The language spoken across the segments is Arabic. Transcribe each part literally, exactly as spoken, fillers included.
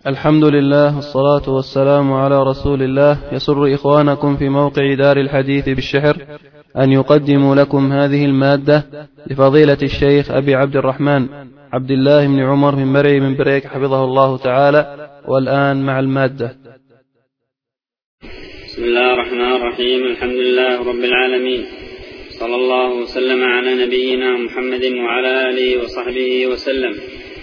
الحمد لله والصلاة والسلام على رسول الله. يسر إخوانكم في موقع دار الحديث بالشحر أن يقدموا لكم هذه المادة لفضيلة الشيخ أبي عبد الرحمن عبد الله بن عمر بن مرعي من بريك حفظه الله تعالى. والآن مع المادة. بسم الله الرحمن الرحيم. الحمد لله رب العالمين، صلى الله وسلم على نبينا محمد وعلى آله وصحبه وسلم.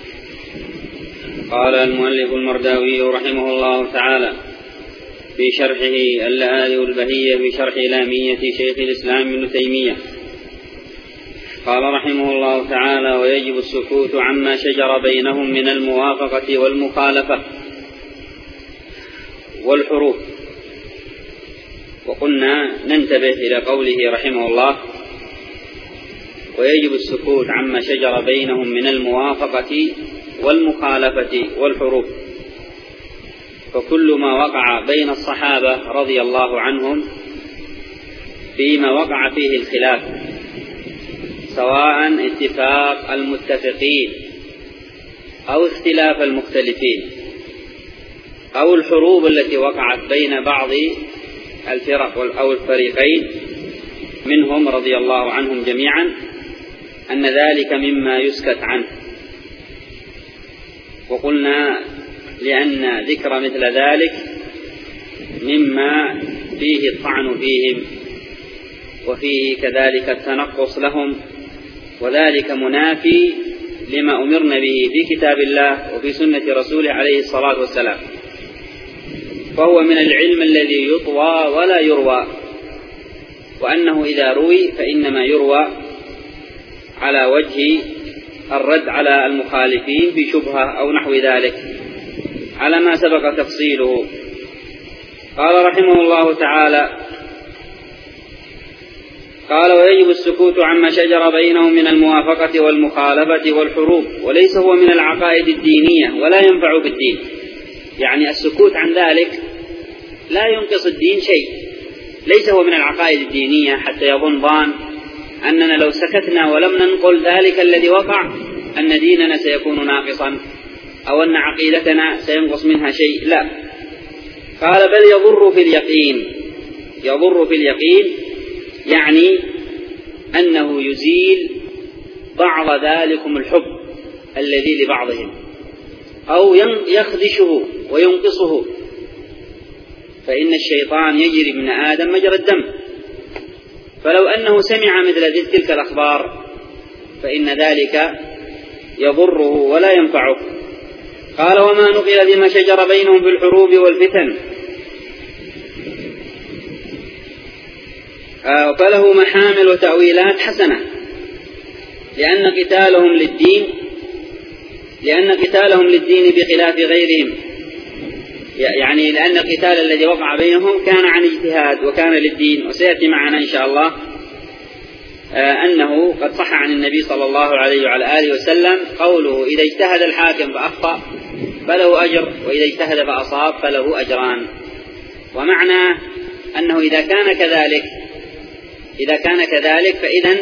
قال المؤلف المرداوي رحمه الله تعالى في شرحه اللآلئ البهية بشرح لامية شيخ الإسلام ابن تيمية، قال رحمه الله تعالى: ويجب السكوت عما شجر بينهم من الموافقة والمخالفة والحروف. وقلنا ننتبه إلى قوله رحمه الله: ويجب السكوت عما شجر بينهم من الموافقة والمخالفة والحروف. فكل ما وقع بين الصحابة رضي الله عنهم فيما وقع فيه الخلاف، سواء اتفاق المتفقين أو اختلاف المختلفين أو الحروب التي وقعت بين بعض الفرق أو الفريقين منهم رضي الله عنهم جميعا، أن ذلك مما يسكت عنه. وقلنا لأن ذكر مثل ذلك مما فيه الطعن فيهم وفيه كذلك التنقص لهم، وذلك منافي لما أمرنا به في كتاب الله وفي سنة رسوله عليه الصلاة والسلام. فهو من العلم الذي يطوى ولا يروى، وأنه إذا روي فإنما يروى على وجه الرد على المخالفين بشبهة أو نحو ذلك على ما سبق تفصيله. قال رحمه الله تعالى: قال: ويجب السكوت عما شجر بينهم من الموافقة والمخالفة والحروب، وليس هو من العقائد الدينية ولا ينفع بالدين. يعني السكوت عن ذلك لا ينقص الدين شيء، ليس هو من العقائد الدينية حتى يظن ظان أننا لو سكتنا ولم ننقل ذلك الذي وقع أن ديننا سيكون ناقصا أو أن عقيدتنا سينقص منها شيء. لا، قال: بل يضر في اليقين. يضر في اليقين يعني أنه يزيل بعض ذلكم الحب الذي لبعضهم، أو يخدشه وينقصه. فإن الشيطان يجري من آدم مجرى الدم، فلو أنه سمع مثل تلك الأخبار فإن ذلك يضره ولا ينفعه. قال: وما نقل بما شجر بينهم في الحروب والفتن فله محامل وتأويلات حسنة، لأن قتالهم للدين لأن قتالهم للدين بخلاف غيرهم. يعني لأن القتال الذي وقع بينهم كان عن اجتهاد وكان للدين. وسيأتي معنا إن شاء الله أنه قد صح عن النبي صلى الله عليه وعلى آله وسلم قوله: إذا اجتهد الحاكم فأخطأ فله أجر، وإذا اجتهد فأصاب فله أجران. ومعنى أنه إذا كان كذلك إذا كان كذلك فإذن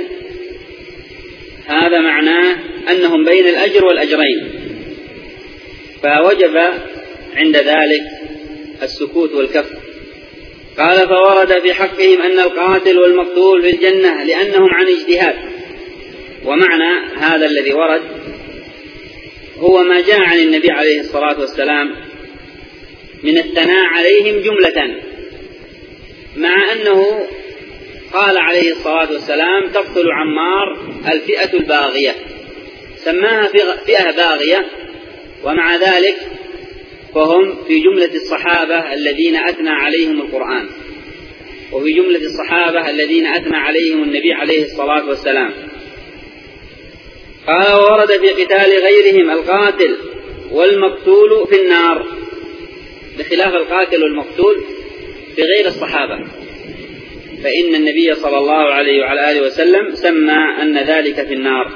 هذا معناه أنهم بين الأجر والأجرين، فوجب عند ذلك السكوت والكف. قال: فورد في حقهم أن القاتل والمقتول في الجنة لأنهم عن اجتهاد. ومعنى هذا الذي ورد هو ما جاء عن النبي عليه الصلاة والسلام من الثناء عليهم جملة، مع أنه قال عليه الصلاة والسلام: تقتل عمار الفئة الباغية، سماها فئة باغية، ومع ذلك فهم في جملة الصحابة الذين أثنى عليهم القرآن، وفي جملة الصحابة الذين أثنى عليهم النبي عليه الصلاة والسلام. قال: ورد في قتال غيرهم القاتل والمقتول في النار، بخلاف القاتل والمقتول في غير الصحابة، فإن النبي صلى الله عليه وعلى آله وسلم سمى أن ذلك في النار.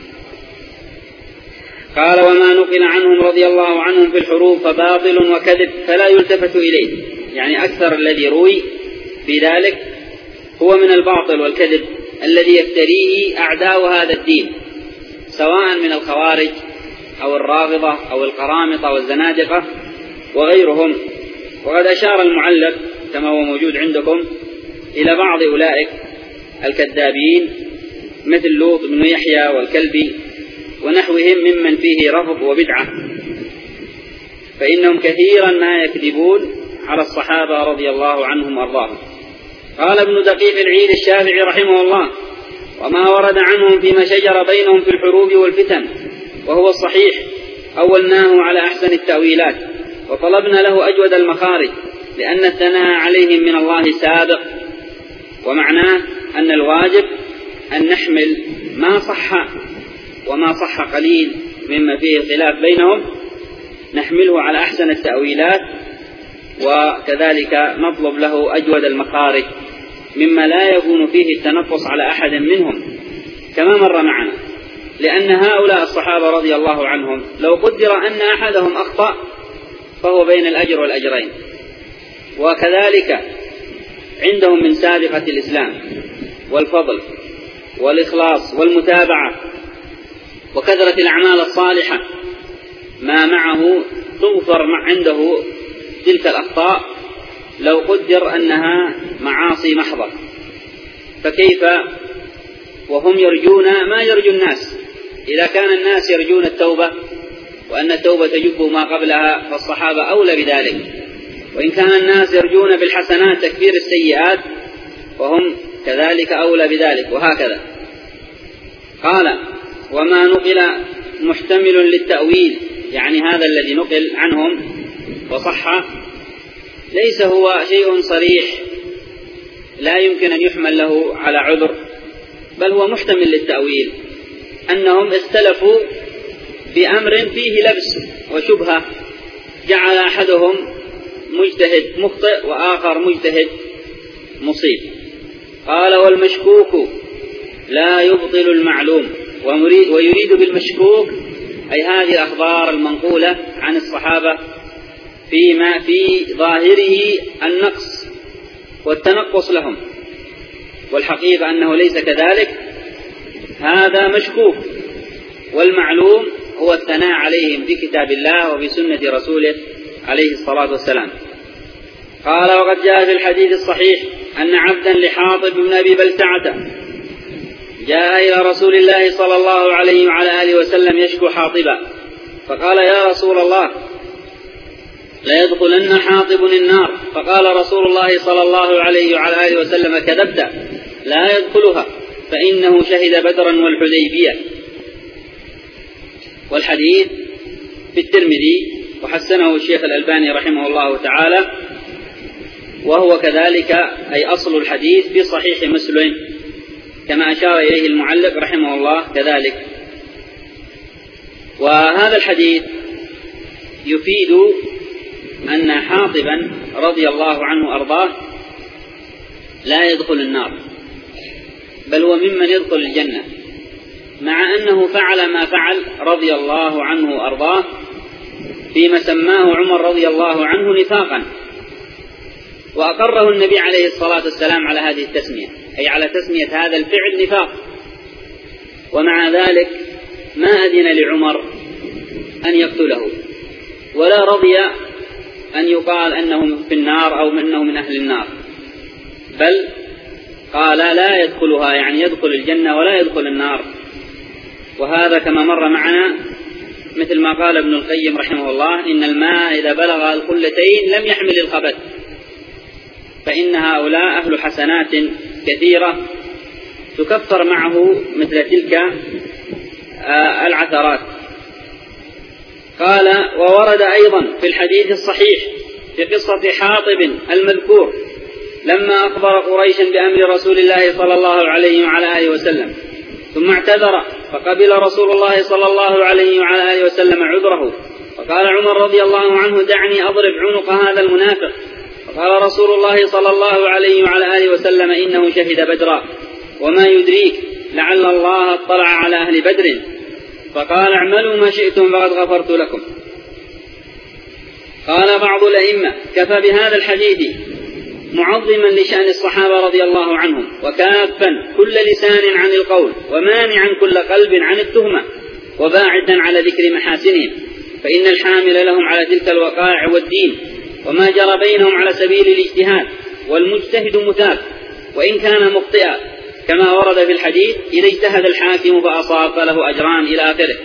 قال: وما نقل عنهم رضي الله عنهم في الحروب فباطل وكذب فلا يلتفت إليه. يعني أكثر الذي روي في ذلك هو من الباطل والكذب الذي يفتريه أعداء هذا الدين، سواء من الخوارج أو الرافضة أو القرامطة والزنادقة وغيرهم. وقد أشار المعلق كما هو موجود عندكم إلى بعض أولئك الكذابين مثل لوط بن يحيى والكلبي ونحوهم ممن فيه رفض وبدعة، فإنهم كثيرا ما يكذبون على الصحابة رضي الله عنهم وأرضاهم. قال ابن دقيق العيد الشافعي رحمه الله: وما ورد عنهم فيما شجر بينهم في الحروب والفتن وهو الصحيح أولناه على أحسن التأويلات وطلبنا له أجود المخارج، لأن الثناء عليهم من الله سابق. ومعناه أن الواجب أن نحمل ما صح وما صح قليل مما فيه خلاف بينهم نحمله على أحسن التأويلات، وكذلك نطلب له أجود المخارج مما لا يكون فيه التنقص على أحد منهم كما مر معنا، لأن هؤلاء الصحابة رضي الله عنهم لو قدر أن أحدهم أخطأ فهو بين الأجر والأجرين، وكذلك عندهم من سابقة الإسلام والفضل والإخلاص والمتابعة وكثرة الأعمال الصالحة ما معه تغفر مع عنده تلك الأخطاء لو قدر أنها معاصي محضة. فكيف وهم يرجون ما يرجو الناس؟ إذا كان الناس يرجون التوبة وأن التوبة تجب ما قبلها فالصحابة أولى بذلك، وإن كان الناس يرجون بالحسنات تكفير السيئات فهم كذلك أولى بذلك، وهكذا. قال: وما نقل محتمل للتأويل، يعني هذا الذي نقل عنهم وصح ليس هو شيء صريح لا يمكن أن يحمل له على عذر، بل هو محتمل للتأويل، أنهم اختلفوا بأمر فيه لبس وشبهة جعل أحدهم مجتهد مخطئ وآخر مجتهد مصيب. قال: والمشكوك لا يبطل المعلوم، ويريد بالمشكوك أي هذه الأخبار المنقولة عن الصحابة فيما في ظاهره النقص والتنقص لهم، والحقيقة أنه ليس كذلك، هذا مشكوك، والمعلوم هو الثناء عليهم في كتاب الله وفي سنة رسوله عليه الصلاة والسلام. قال: وقد جاء في الحديث الصحيح أن عبدا لحاطب بن أبي بلتعة جاء إلى رسول الله صلى الله عليه وعلى آله وسلم يشكو حاطبا، فقال: يا رسول الله لا يدخلن حاطب النار. فقال رسول الله صلى الله عليه وعلى آله وسلم: كذبت، لا يدخلها، فإنه شهد بدرا والحديبية. والحديث في الترمذي وحسنه الشيخ الألباني رحمه الله تعالى، وهو كذلك أي أصل الحديث في صحيح مسلم كما أشار إليه المعلق رحمه الله كذلك. وهذا الحديث يفيد أن حاطبا رضي الله عنه أرضاه لا يدخل النار، بل هو ممن يدخل الجنة، مع أنه فعل ما فعل رضي الله عنه وأرضاه فيما سماه عمر رضي الله عنه نفاقا، وأقره النبي عليه الصلاة والسلام على هذه التسمية، أي على تسمية هذا الفعل نفاق. ومع ذلك ما أذن لعمر أن يقتله، ولا رضي أن يقال أنه في النار أو أنه من أهل النار، بل قال لا يدخلها، يعني يدخل الجنة ولا يدخل النار. وهذا كما مر معنا مثل ما قال ابن القيم رحمه الله: إن الماء إذا بلغ القلتين لم يحمل الخبث، فإن هؤلاء أهل حسنات كثيرة تكفر معه مثل تلك العثرات. قال: وورد أيضا في الحديث الصحيح في قصة حاطب المذكور لما أخبر قريشا بأمر رسول الله صلى الله عليه وعلى آله وسلم ثم اعتذر، فقبل رسول الله صلى الله عليه وعلى آله وسلم عذره، فقال عمر رضي الله عنه: دعني أضرب عنق هذا المنافق. فقال رسول الله صلى الله عليه وعلى آله وسلم: إنه شهد بدرا، وما يدريك لعل الله اطلع على أهل بدر. فقال: اعملوا ما شئتم فقد غفرت لكم. قال بعض الأئمة: كفى بهذا الحديث معظما لشأن الصحابة رضي الله عنهم، وكافا كل لسان عن القول، ومانعا كل قلب عن التهمة، وباعدا على ذكر محاسنهم، فإن الحامل لهم على تلك الوقائع والدين وما جرى بينهم على سبيل الاجتهاد، والمجتهد مثاب وإن كان مخطئا، كما ورد في الحديث: إذا اجتهد الحاكم فأصاب فله أجران إلى آخره.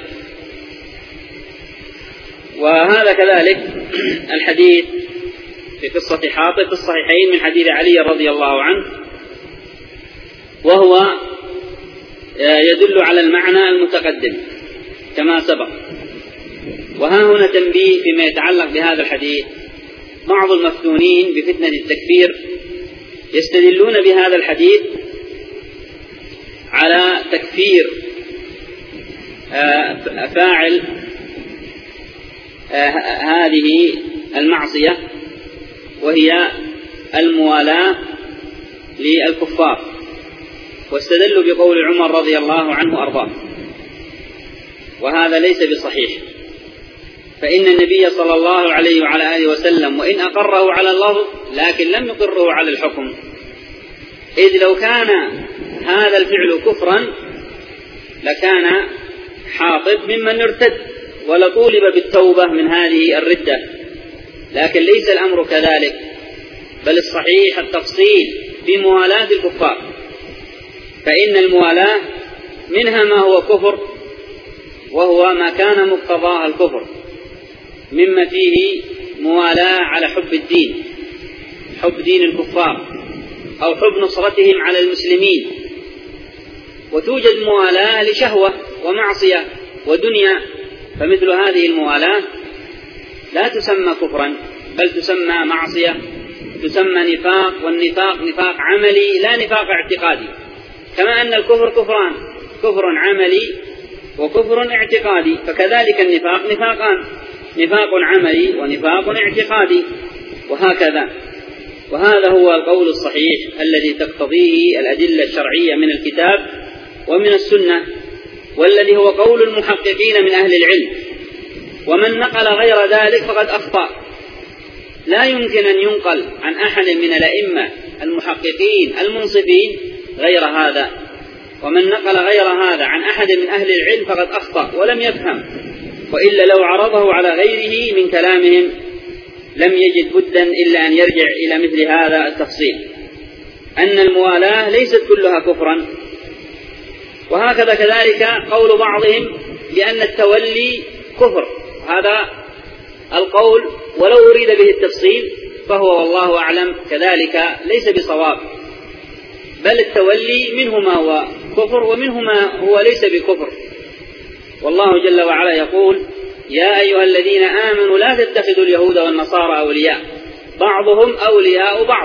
وهذا كذلك الحديث في قصة حاطب في الصحيحين من حديث علي رضي الله عنه، وهو يدل على المعنى المتقدم كما سبق. وها هنا تنبيه فيما يتعلق بهذا الحديث: بعض المفتونين بفتنة التكفير يستدلون بهذا الحديث على تكفير فاعل هذه المعصية، وهي الموالاة للكفار، واستدلوا بقول عمر رضي الله عنه وأرضاه، وهذا ليس بصحيح. فإن النبي صلى الله عليه وعلى آله وسلم وإن أقره على اللفظ لكن لم يقره على الحكم، إذ لو كان هذا الفعل كفرا لكان حاطب ممن ارتد ولطولب بالتوبة من هذه الردة، لكن ليس الأمر كذلك، بل الصحيح التفصيل في موالاة الكفار، فإن الموالاة منها ما هو كفر وهو ما كان مقتضاه الكفر، مما فيه موالاة على حب الدين، حب دين الكفار أو حب نصرتهم على المسلمين. وتوجد موالاة لشهوة ومعصية ودنيا، فمثل هذه الموالاة لا تسمى كفرا بل تسمى معصية، تسمى نفاق، والنفاق نفاق عملي لا نفاق اعتقادي، كما أن الكفر كفران: كفر عملي وكفر اعتقادي، فكذلك النفاق نفاقان: نفاق عملي ونفاق اعتقادي، وهكذا. وهذا هو القول الصحيح الذي تقتضيه الأدلة الشرعية من الكتاب ومن السنة، والذي هو قول المحققين من أهل العلم. ومن نقل غير ذلك فقد أخطأ. لا يمكن أن ينقل عن أحد من الأئمة المحققين المنصفين غير هذا، ومن نقل غير هذا عن أحد من أهل العلم فقد أخطأ ولم يفهم، وإلا لو عرضه على غيره من كلامهم لم يجد بدا إلا أن يرجع إلى مثل هذا التفصيل، أن الموالاة ليست كلها كفرا. وهكذا كذلك قول بعضهم بأن التولي كفر، هذا القول ولو أريد به التفصيل فهو والله أعلم كذلك ليس بصواب، بل التولي منه ما هو كفر ومنه ما هو ليس بكفر. والله جل وعلا يقول: يا أيها الذين آمنوا لا تتخذوا اليهود والنصارى أولياء بعضهم أولياء بعض،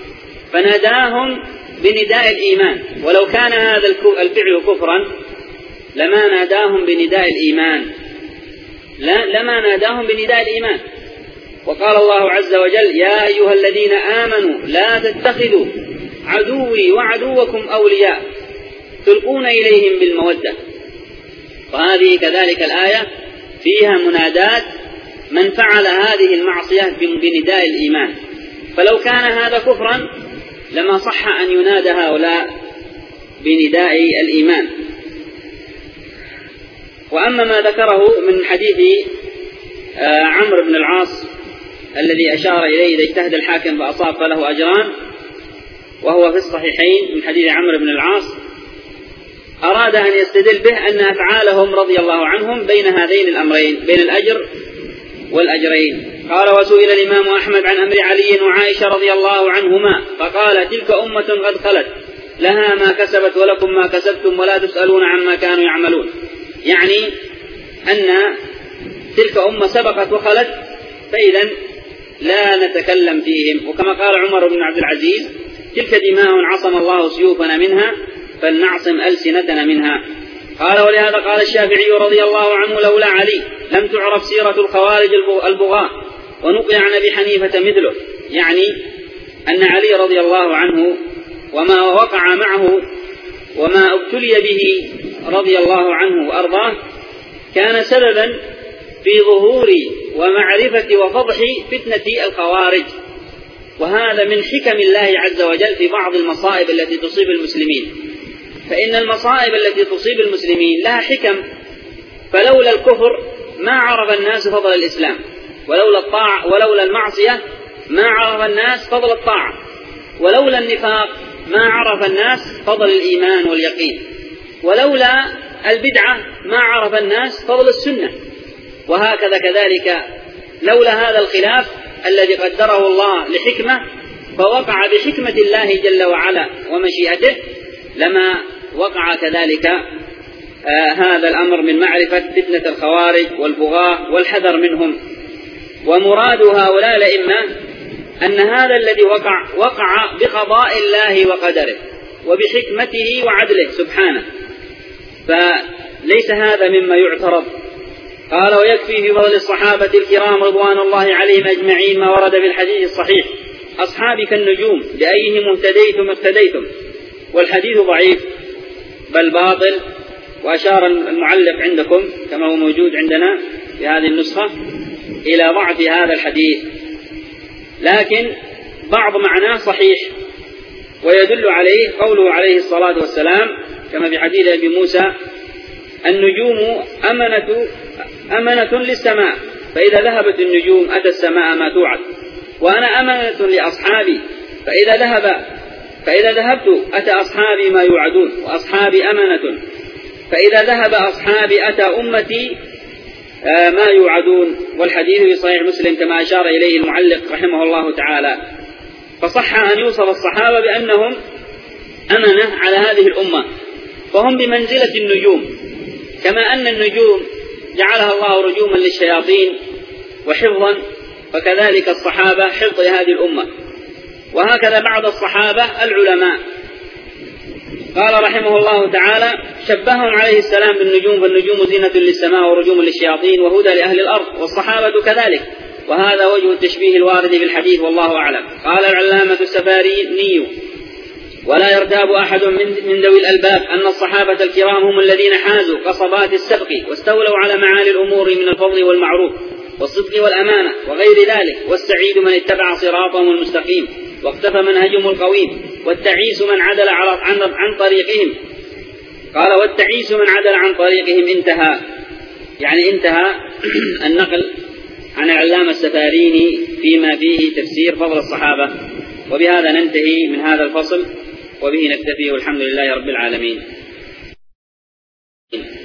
فناداهم بنداء الإيمان، ولو كان هذا الفعل كفرا لما ناداهم بنداء الإيمان، لا لما ناداهم بنداء الإيمان. وقال الله عز وجل: يا أيها الذين آمنوا لا تتخذوا عدوي وعدوكم أولياء تلقون إليهم بالمودة. وهذه كذلك الآية فيها منادات من فعل هذه المعصية بنداء الإيمان، فلو كان هذا كفرا لما صح أن ينادى هؤلاء بنداء الإيمان. وأما ما ذكره من حديث عمرو بن العاص الذي أشار إليه: إذا اجتهد الحاكم فأصاب فله أجران، وهو في الصحيحين من حديث عمرو بن العاص، أراد أن يستدل به أن أفعالهم رضي الله عنهم بين هذين الأمرين، بين الأجر والأجرين. قال: وسئل الإمام أحمد عن أمر علي وعائشة رضي الله عنهما فقال: تلك أمة قد خلت لها ما كسبت ولكم ما كسبتم ولا تسألون عما كانوا يعملون، يعني أن تلك أمة سبقت وخلت، فإذا لا نتكلم فيهم. وكما قال عمر بن عبد العزيز: تلك دماء عصم الله سيوفنا منها فلنعصم ألسنتنا منها. قال: ولهذا قال الشافعي رضي الله عنه: لولا علي لم تعرف سيرة الخوارج البغاة، ونقل عن أبي حنيفة مثله، يعني أن علي رضي الله عنه وما وقع معه وما ابتلي به رضي الله عنه وأرضاه كان سببا في ظهور ومعرفة وفضح فتنة الخوارج، وهذا من حكم الله عز وجل في بعض المصائب التي تصيب المسلمين، فإن المصائب التي تصيب المسلمين لها حكم، فلولا الكفر ما عرف الناس فضل الإسلام، ولولا الطاعة ولولا المعصية ما عرف الناس فضل الطاعة، ولولا النفاق ما عرف الناس فضل الإيمان واليقين، ولولا البدعة ما عرف الناس فضل السنة. وهكذا كذلك لولا هذا الخلاف الذي قدره الله لحكمة فوقع بحكمة الله جل وعلا ومشيئته لما وقع كذلك آه هذا الأمر من معرفة فتنة الخوارج والبغاة والحذر منهم. ومراد هؤلاء الأئمة أن هذا الذي وقع وقع بقضاء الله وقدره وبحكمته وعدله سبحانه، فليس هذا مما يعترض. قال: ويكفي في فضل الصحابة الكرام رضوان الله عليهم أجمعين ما ورد في الحديث الصحيح: أصحابي كالنجوم بأيهم اهتديتم اهتديتم. والحديث ضعيف بل باطل، وأشار المعلق عندكم كما هو موجود عندنا في هذه النسخة إلى ضعف هذا الحديث، لكن بعض معناه صحيح، ويدل عليه قوله عليه الصلاة والسلام كما في حديث أبي موسى: النجوم أمنة أمنة للسماء، فإذا ذهبت النجوم أتى السماء ما توعد، وأنا أمنة لأصحابي، فإذا ذهب فإذا ذهبت أتى أصحابي ما يوعدون، وأصحابي أمنة، فإذا ذهب أصحابي أتى أمتي ما يوعدون. والحديث في صحيح مسلم كما أشار إليه المعلق رحمه الله تعالى. فصح أن يوصف الصحابة بأنهم أمنة على هذه الأمة، فهم بمنزلة النجوم، كما أن النجوم جعلها الله رجوما للشياطين وحفظا، فكذلك الصحابة حفظ لهذه الأمة. وهكذا بعض الصحابة العلماء. قال رحمه الله تعالى: شبههم عليه السلام بالنجوم، فالنجوم زينة للسماء ورجوم للشياطين وهدى لأهل الأرض، والصحابة كذلك، وهذا وجه التشبيه الوارد في الحديث والله أعلم. قال العلامة السفاريني: ولا يرتاب أحد من ذوي الألباب أن الصحابة الكرام هم الذين حازوا قصبات السبق واستولوا على معالي الأمور من الفضل والمعروف والصدق والأمانة وغير ذلك، والسعيد من اتبع صراطهم المستقيم واقتفى منهجهم القويم، والتعيس من عدل عن, عن طريقهم. قال: والتعيس من عدل عن طريقهم. انتهى، يعني انتهى النقل عن العلامة السفاريني فيما فيه تفسير فضل الصحابة. وبهذا ننتهي من هذا الفصل، وبه نكتفي، والحمد لله رب العالمين.